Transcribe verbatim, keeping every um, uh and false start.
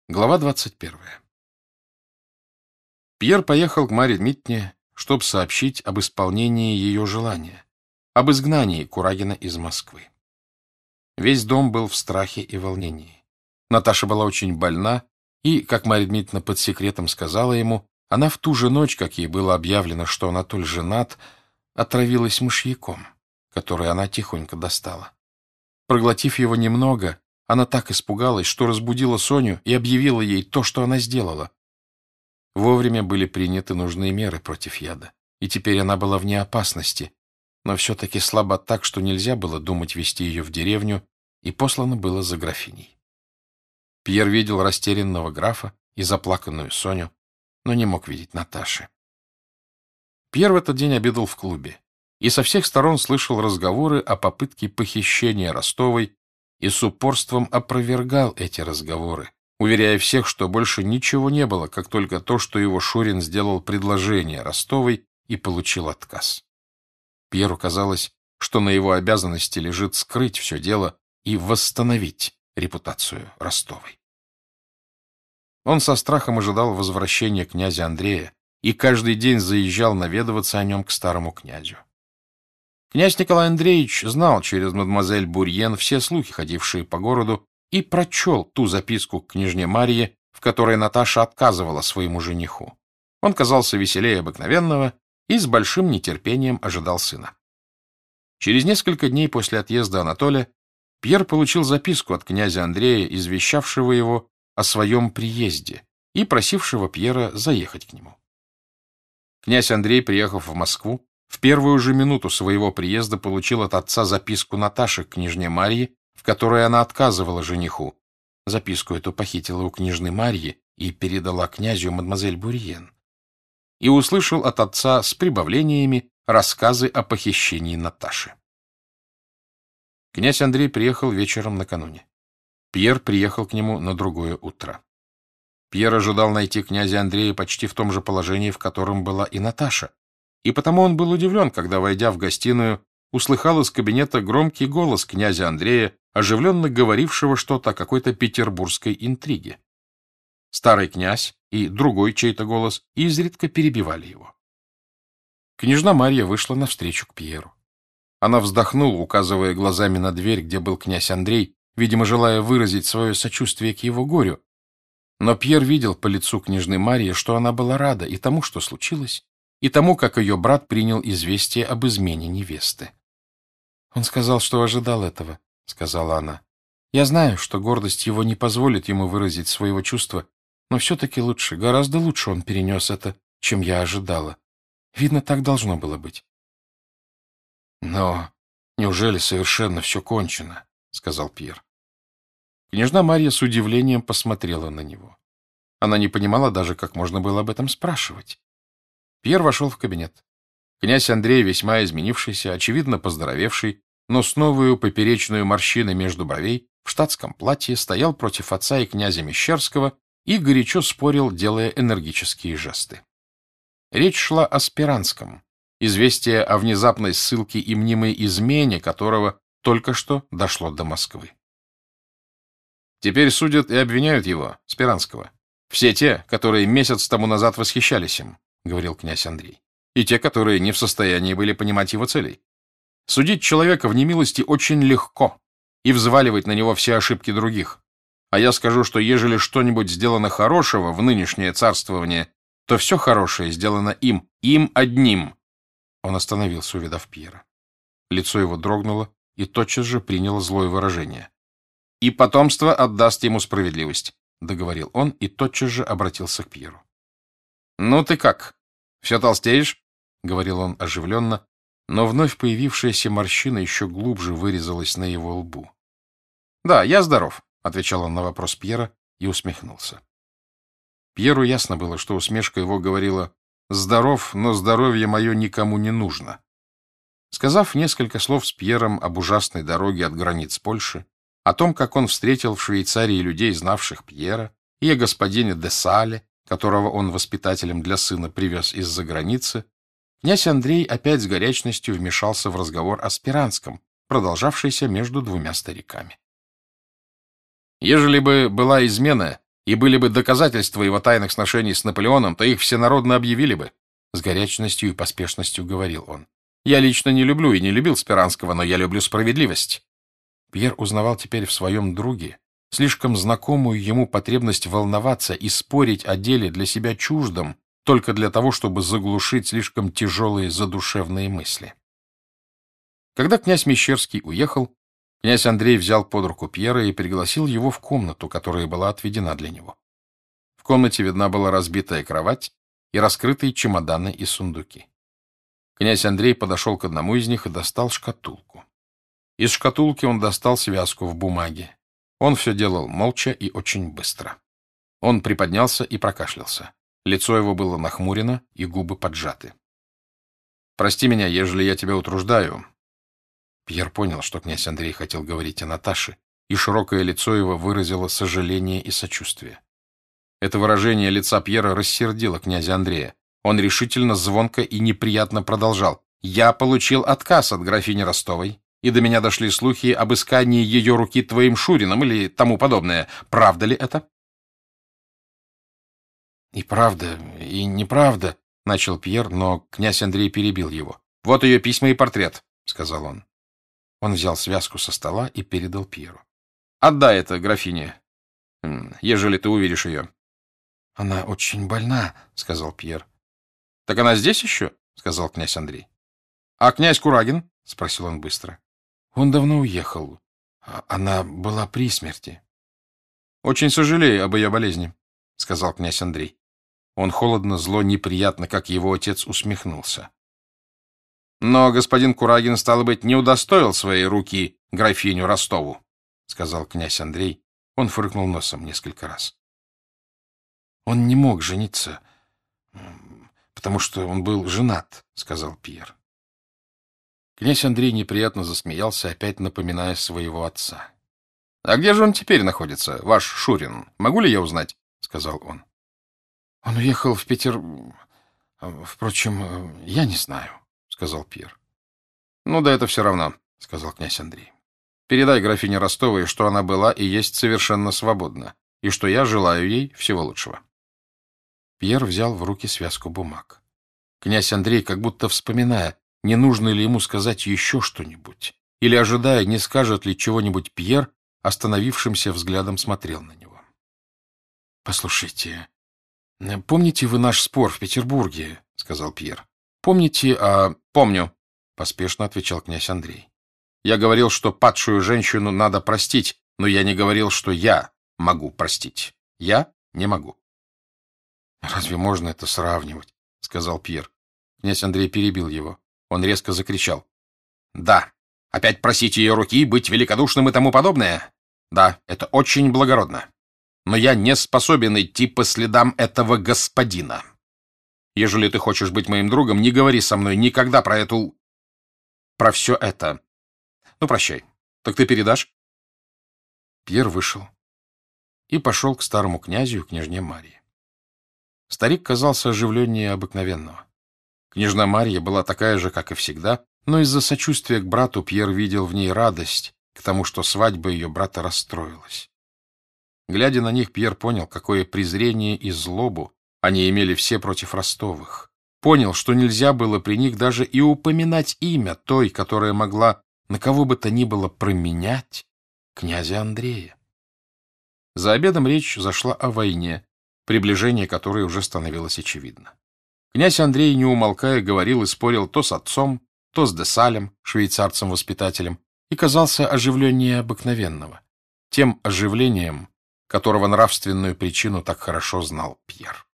Глава двадцать первая. Пьер поехал к Марье Дмитриевне, чтобы сообщить об исполнении ее желания, об изгнании Курагина из Москвы. Весь дом был в страхе и волнении. Наташа была очень больна, и, как Марья Дмитриевна под секретом сказала ему, она в ту же ночь, как ей было объявлено, что Анатоль женат, отравилась мышьяком, который она тихонько достала. Проглотив его немного, она так испугалась, что разбудила Соню и объявила ей то, что она сделала. Вовремя были приняты нужные меры против яда, и теперь она была вне опасности, но все-таки слаба так, что нельзя было думать везти ее в деревню, и послано было за графиней. Пьер видел растерянного графа и заплаканную Соню, но не мог видеть Наташи. Пьер в этот день обедал в клубе, и со всех сторон слышал разговоры о попытке похищения Ростовой, и с упорством опровергал эти разговоры, уверяя всех, что больше ничего не было, как только то, что его Шурин сделал предложение Ростовой и получил отказ. Пьеру казалось, что на его обязанности лежит скрыть все дело и восстановить репутацию Ростовой. Он со страхом ожидал возвращения князя Андрея и каждый день заезжал наведываться о нем к старому князю. Князь Николай Андреевич знал через мадемуазель Бурьен все слухи, ходившие по городу, и прочел ту записку к княжне Марье, в которой Наташа отказывала своему жениху. Он казался веселее обыкновенного и с большим нетерпением ожидал сына. Через несколько дней после отъезда Анатолия Пьер получил записку от князя Андрея, извещавшего его о своем приезде и просившего Пьера заехать к нему. Князь Андрей, приехав в Москву, в первую же минуту своего приезда получил от отца записку Наташи к княжне Марье, в которой она отказывала жениху. Записку эту похитила у княжны Марьи и передала князю мадемуазель Бурьен. И услышал от отца с прибавлениями рассказы о похищении Наташи. Князь Андрей приехал вечером накануне. Пьер приехал к нему на другое утро. Пьер ожидал найти князя Андрея почти в том же положении, в котором была и Наташа. И потому он был удивлен, когда, войдя в гостиную, услыхал из кабинета громкий голос князя Андрея, оживленно говорившего что-то о какой-то петербургской интриге. Старый князь и другой чей-то голос изредка перебивали его. Княжна Марья вышла навстречу к Пьеру. Она вздохнула, указывая глазами на дверь, где был князь Андрей, видимо, желая выразить свое сочувствие к его горю. Но Пьер видел по лицу княжны Марьи, что она была рада и тому, что случилось, и тому, как ее брат принял известие об измене невесты. «Он сказал, что ожидал этого», — сказала она. «Я знаю, что гордость его не позволит ему выразить своего чувства, но все-таки лучше, гораздо лучше он перенес это, чем я ожидала. Видно, так должно было быть». «Но неужели совершенно все кончено?» — сказал Пьер. Княжна Марья с удивлением посмотрела на него. Она не понимала даже, как можно было об этом спрашивать. Пьер вошел в кабинет. Князь Андрей, весьма изменившийся, очевидно поздоровевший, но с новою поперечную морщиной между бровей, в штатском платье, стоял против отца и князя Мещерского и горячо спорил, делая энергические жесты. Речь шла о Спиранском, известие о внезапной ссылке и мнимой измене которого только что дошло до Москвы. Теперь судят и обвиняют его, Спиранского. Все те, которые месяц тому назад восхищались им, — говорил князь Андрей, — и те, которые не в состоянии были понимать его целей. Судить человека в немилости очень легко и взваливать на него все ошибки других. А я скажу, что ежели что-нибудь сделано хорошего в нынешнее царствование, то все хорошее сделано им, им одним. Он остановился, увидав Пьера. Лицо его дрогнуло и тотчас же приняло злое выражение. «И потомство отдаст ему справедливость», — договорил он и тотчас же обратился к Пьеру. «Ну ты как? Все толстеешь?» — говорил он оживленно, но вновь появившаяся морщина еще глубже вырезалась на его лбу. «Да, я здоров», — отвечал он на вопрос Пьера и усмехнулся. Пьеру ясно было, что усмешка его говорила: «Здоров, но здоровье мое никому не нужно». Сказав несколько слов с Пьером об ужасной дороге от границ Польши, о том, как он встретил в Швейцарии людей, знавших Пьера, и о господине де Сале, которого он воспитателем для сына привез из-за границы, князь Андрей опять с горячностью вмешался в разговор о Спиранском, продолжавшийся между двумя стариками. «Ежели бы была измена, и были бы доказательства его тайных сношений с Наполеоном, то их всенародно объявили бы. С горячностью и поспешностью говорил он. Я лично не люблю и не любил Спиранского, но я люблю справедливость. Пьер узнавал теперь в своем друге слишком знакомую ему потребность волноваться и спорить о деле для себя чуждом, только для того, чтобы заглушить слишком тяжелые задушевные мысли. Когда князь Мещерский уехал, князь Андрей взял под руку Пьера и пригласил его в комнату, которая была отведена для него. В комнате видна была разбитая кровать и раскрытые чемоданы и сундуки. Князь Андрей подошел к одному из них и достал шкатулку. Из шкатулки он достал связку в бумаге. Он все делал молча и очень быстро. Он приподнялся и прокашлялся. Лицо его было нахмурено и губы поджаты. «Прости меня, ежели я тебя утруждаю». Пьер понял, что князь Андрей хотел говорить о Наташе, и широкое лицо его выразило сожаление и сочувствие. Это выражение лица Пьера рассердило князя Андрея. Он решительно, звонко и неприятно продолжал. «Я получил отказ от графини Ростовой, и до меня дошли слухи об искании ее руки твоим Шурином или тому подобное. Правда ли это?» «И правда, и неправда», — начал Пьер, но князь Андрей перебил его. «Вот ее письма и портрет», — сказал он. Он взял связку со стола и передал Пьеру. «Отдай это графине, ежели ты увидишь ее». «Она очень больна», — сказал Пьер. «Так она здесь еще?» — сказал князь Андрей. «А князь Курагин?» — спросил он быстро. «Он давно уехал. Она была при смерти». «Очень сожалею об ее болезни», — сказал князь Андрей. Он холодно, зло, неприятно, как его отец, усмехнулся. «Но господин Курагин, стало быть, не удостоил своей руки графиню Ростову», — сказал князь Андрей. Он фыркнул носом несколько раз. «Он не мог жениться, потому что он был женат», — сказал Пьер. Князь Андрей неприятно засмеялся, опять напоминая своего отца. «А где же он теперь находится, ваш Шурин? Могу ли я узнать?» — сказал он. «Он уехал в Питер... Впрочем, я не знаю», — сказал Пьер. «Ну да это все равно», — сказал князь Андрей. «Передай графине Ростовой, что она была и есть совершенно свободна, и что я желаю ей всего лучшего». Пьер взял в руки связку бумаг. Князь Андрей, как будто вспоминая, не нужно ли ему сказать еще что-нибудь, или ожидая, не скажет ли чего-нибудь Пьер, остановившимся взглядом смотрел на него. «Послушайте, помните вы наш спор в Петербурге?» — сказал Пьер. «Помните, а...» «Помню», — поспешно отвечал князь Андрей. «Я говорил, что падшую женщину надо простить, но я не говорил, что я могу простить. Я не могу». «Разве можно это сравнивать?» — сказал Пьер. Князь Андрей перебил его. Он резко закричал. «Да, опять просить ее руки, быть великодушным и тому подобное? Да, это очень благородно. Но я не способен идти по следам этого господина. Ежели ты хочешь быть моим другом, не говори со мной никогда про эту... про все это. Ну, прощай. Так ты передашь?» Пьер вышел и пошел к старому князю и княжне Марии. Старик казался оживленнее обыкновенного. Княжна Марья была такая же, как и всегда, но из-за сочувствия к брату Пьер видел в ней радость к тому, что свадьба ее брата расстроилась. Глядя на них, Пьер понял, какое презрение и злобу они имели все против Ростовых. Понял, что нельзя было при них даже и упоминать имя той, которая могла на кого бы то ни было променять князя Андрея. За обедом речь зашла о войне, приближение которой уже становилось очевидно. Князь Андрей, не умолкая, говорил и спорил то с отцом, то с Десалем, швейцарцем-воспитателем, и казался оживленнее обыкновенного, тем оживлением, которого нравственную причину так хорошо знал Пьер.